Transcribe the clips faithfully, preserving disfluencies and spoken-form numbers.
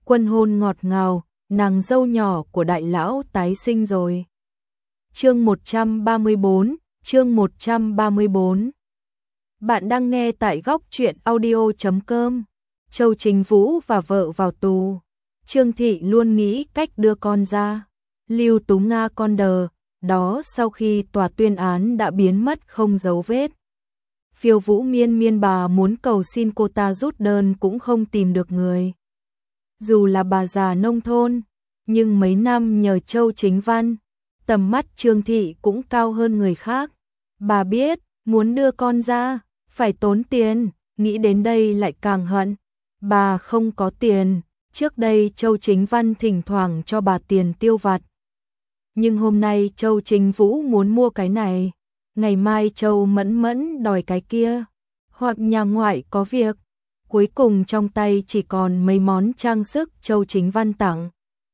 Quân hôn ngọt ngào, nàng dâu nhỏ của đại lão tái sinh rồi. Chương một trăm ba mươi bốn, chương một trăm ba mươi bốn. Bạn đang nghe tại góc truyện audio chấm com. Châu Chính Vũ và vợ vào tù. Trương Thị luôn nghĩ cách đưa con ra. Lưu Tú Nga con đờ, đó sau khi tòa tuyên án đã biến mất không dấu vết. Phiêu Vũ miên miên bà muốn cầu xin cô ta rút đơn cũng không tìm được người. Dù là bà già nông thôn, nhưng mấy năm nhờ Châu Chính Văn, tầm mắt Trương Thị cũng cao hơn người khác. Bà biết, muốn đưa con ra, phải tốn tiền, nghĩ đến đây lại càng hận. Bà không có tiền, trước đây Châu Chính Văn thỉnh thoảng cho bà tiền tiêu vặt. Nhưng hôm nay Châu Chính Vũ muốn mua cái này, ngày mai Châu Mẫn Mẫn đòi cái kia, hoặc nhà ngoại có việc. Cuối cùng trong tay chỉ còn mấy món trang sức Châu Chính Văn tặng.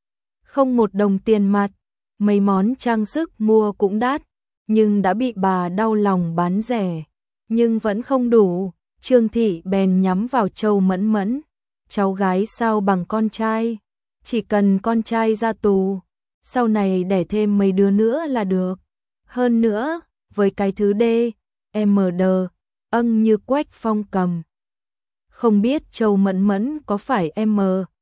Không một đồng tiền mặt, mấy món trang sức mua cũng đắt, nhưng đã bị bà đau lòng bán rẻ. Nhưng vẫn không đủ, Trương Thị bèn nhắm vào Châu Mẫn Mẫn. Cháu gái sao bằng con trai, chỉ cần con trai ra tù, sau này đẻ thêm mấy đứa nữa là được. Hơn nữa, với cái thứ D, M D, âng như Quách Phong cầm. Không biết Châu Mẫn Mẫn có phải M,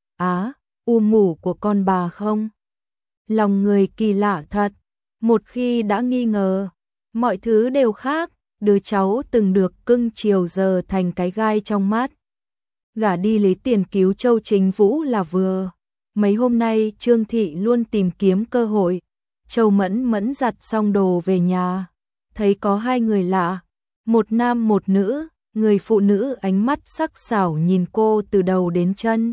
Á, U mủ của con bà không? Lòng người kỳ lạ thật, một khi đã nghi ngờ, mọi thứ đều khác, đứa cháu từng được cưng chiều giờ thành cái gai trong mắt. Gả đi lấy tiền cứu Châu Chính Vũ là vừa. Mấy hôm nay Trương Thị luôn tìm kiếm cơ hội. Châu Mẫn Mẫn giặt xong đồ về nhà, thấy có hai người lạ, một nam một nữ. Người phụ nữ ánh mắt sắc sảo nhìn cô từ đầu đến chân,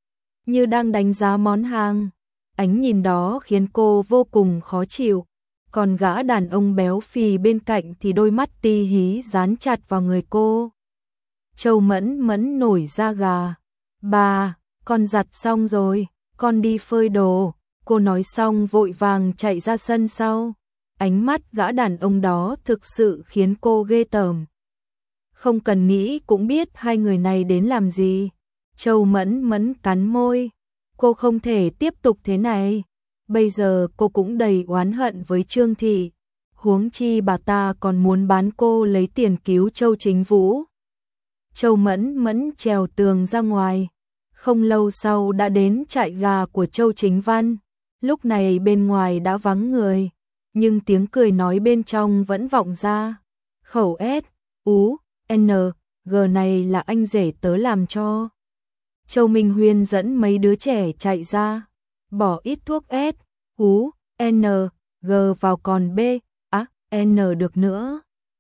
như đang đánh giá món hàng. Ánh nhìn đó khiến cô vô cùng khó chịu. Còn gã đàn ông béo phì bên cạnh thì đôi mắt ti hí dán chặt vào người cô. Châu Mẫn Mẫn nổi da gà. Bà, con giặt xong rồi, con đi phơi đồ. Cô nói xong vội vàng chạy ra sân sau. Ánh mắt gã đàn ông đó thực sự khiến cô ghê tởm. Không cần nghĩ cũng biết hai người này đến làm gì. Châu Mẫn Mẫn cắn môi. Cô không thể tiếp tục thế này. Bây giờ cô cũng đầy oán hận với Trương Thị. Huống chi bà ta còn muốn bán cô lấy tiền cứu Châu Chính Vũ. Châu Mẫn Mẫn trèo tường ra ngoài. Không lâu sau đã đến trại gà của Châu Chính Văn. Lúc này bên ngoài đã vắng người, nhưng tiếng cười nói bên trong vẫn vọng ra. Khẩu S, Ú, N, G này là anh rể tớ làm cho. Châu Minh Huyên dẫn mấy đứa trẻ chạy ra, bỏ ít thuốc S, Ú, N, G vào còn B, á, N được nữa.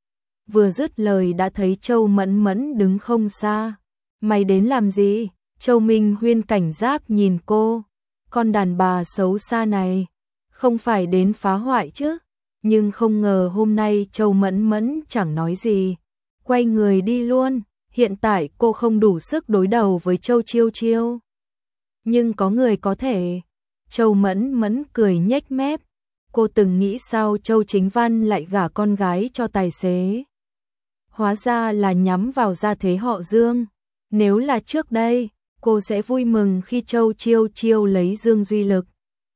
Vừa dứt lời đã thấy Châu Mẫn Mẫn đứng không xa. Mày đến làm gì? Châu Minh Huyên cảnh giác nhìn cô. Con đàn bà xấu xa này, không phải đến phá hoại chứ? Nhưng không ngờ hôm nay Châu Mẫn Mẫn chẳng nói gì. Quay người đi luôn, hiện tại cô không đủ sức đối đầu với Châu Chiêu Chiêu. Nhưng có người có thể. Châu Mẫn Mẫn cười nhếch mép. Cô từng nghĩ sao Châu Chính Văn lại gả con gái cho tài xế. Hóa ra là nhắm vào gia thế họ Dương. Nếu là trước đây, cô sẽ vui mừng khi Châu Chiêu Chiêu lấy Dương Duy Lực.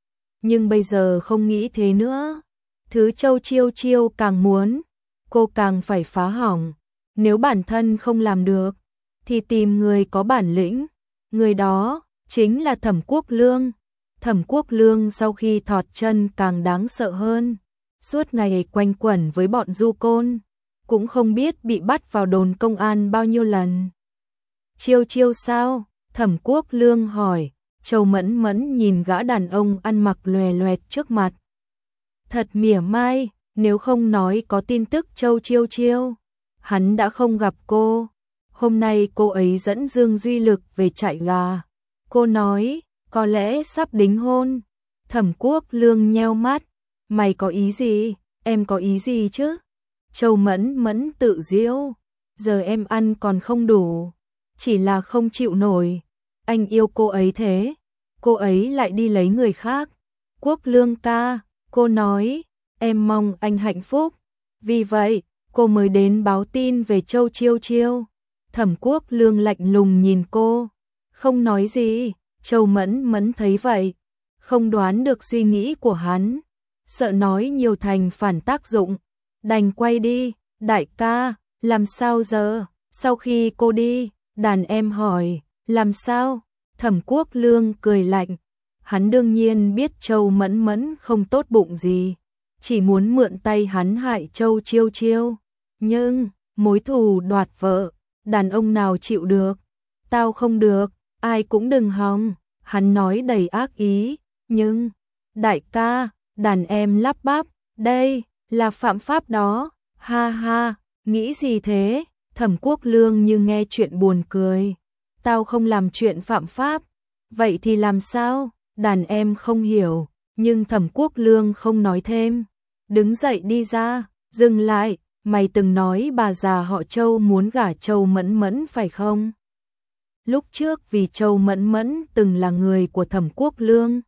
Nhưng bây giờ không nghĩ thế nữa. Thứ Châu Chiêu Chiêu càng muốn, cô càng phải phá hỏng. Nếu bản thân không làm được, thì tìm người có bản lĩnh. Người đó chính là Thẩm Quốc Lương. Thẩm Quốc Lương sau khi thọt chân càng đáng sợ hơn. Suốt ngày quanh quẩn với bọn du côn, cũng không biết bị bắt vào đồn công an bao nhiêu lần. Chiêu Chiêu sao? Thẩm Quốc Lương hỏi. Châu Mẫn Mẫn nhìn gã đàn ông ăn mặc lòe loẹt trước mặt. Thật mỉa mai, nếu không nói có tin tức Châu Chiêu Chiêu, hắn đã không gặp cô. Hôm nay cô ấy dẫn Dương Duy Lực về trại gà. Cô nói, có lẽ sắp đính hôn. Thẩm Quốc Lương nheo mắt. Mày có ý gì? Em có ý gì chứ? Châu Mẫn Mẫn tự giễu. Giờ em ăn còn không đủ, chỉ là không chịu nổi. Anh yêu cô ấy thế, cô ấy lại đi lấy người khác. Quốc Lương ca, cô nói, em mong anh hạnh phúc. Vì vậy, cô mới đến báo tin về Châu Chiêu Chiêu. Thẩm Quốc Lương lạnh lùng nhìn cô, không nói gì. Châu Mẫn Mẫn thấy vậy, không đoán được suy nghĩ của hắn, sợ nói nhiều thành phản tác dụng, đành quay đi. Đại ca, làm sao giờ? Sau khi cô đi, đàn em hỏi, làm sao? Thẩm Quốc Lương cười lạnh, hắn đương nhiên biết Châu Mẫn Mẫn không tốt bụng gì, chỉ muốn mượn tay hắn hại Châu Chiêu Chiêu, nhưng mối thù đoạt vợ, đàn ông nào chịu được? Tao không được, ai cũng đừng hòng, hắn nói đầy ác ý, nhưng đại ca, đàn em lắp bắp, đây là phạm pháp đó. Ha ha, nghĩ gì thế? Thẩm Quốc Lương như nghe chuyện buồn cười. Tao không làm chuyện phạm pháp. Vậy thì làm sao? Đàn em không hiểu, nhưng Thẩm Quốc Lương không nói thêm. Đứng dậy đi ra, dừng lại, mày từng nói bà già họ Châu muốn gả Châu Mẫn Mẫn phải không? Lúc trước vì Châu Mẫn Mẫn từng là người của Thẩm Quốc Lương,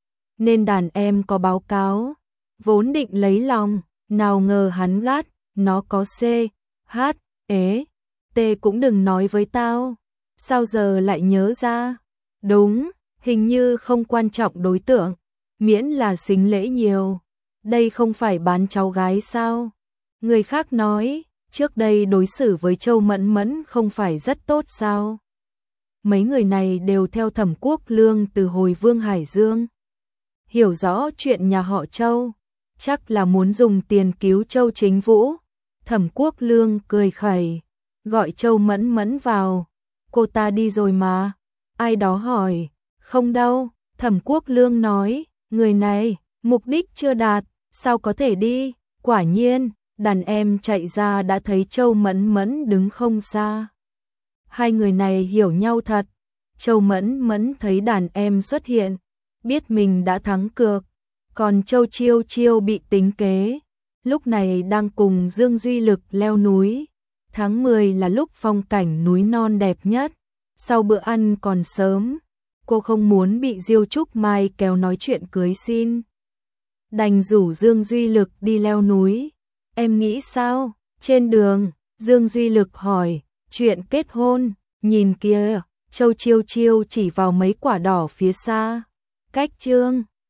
nên đàn em có báo cáo, vốn định lấy lòng, nào ngờ hắn gắt. Nó có C, H, ế, T cũng đừng nói với tao. Sao giờ lại nhớ ra? Đúng, hình như không quan trọng đối tượng, miễn là xính lễ nhiều. Đây không phải bán cháu gái sao? Người khác nói, trước đây đối xử với Châu Mẫn Mẫn không phải rất tốt sao? Mấy người này đều theo Thẩm Quốc Lương từ hồi Vương Hải Dương. Hiểu rõ chuyện nhà họ Châu, chắc là muốn dùng tiền cứu Châu Chính Vũ. Thẩm Quốc Lương cười khẩy, gọi Châu Mẫn Mẫn vào. Cô ta đi rồi mà. Ai đó hỏi, không đâu. Thẩm Quốc Lương nói, người này, mục đích chưa đạt, sao có thể đi? Quả nhiên, đàn em chạy ra đã thấy Châu Mẫn Mẫn đứng không xa. Hai người này hiểu nhau thật. Châu Mẫn Mẫn thấy đàn em xuất hiện, biết mình đã thắng cược, còn Châu Chiêu Chiêu bị tính kế. Lúc này đang cùng Dương Duy Lực leo núi. Tháng mười là lúc phong cảnh núi non đẹp nhất. Sau bữa ăn còn sớm, cô không muốn bị Diêu Trúc Mai kéo nói chuyện cưới xin, đành rủ Dương Duy Lực đi leo núi. Em nghĩ sao? Trên đường, Dương Duy Lực hỏi, chuyện kết hôn, nhìn kìa, Châu Chiêu Chiêu chỉ vào mấy quả đỏ phía xa. Cách Trương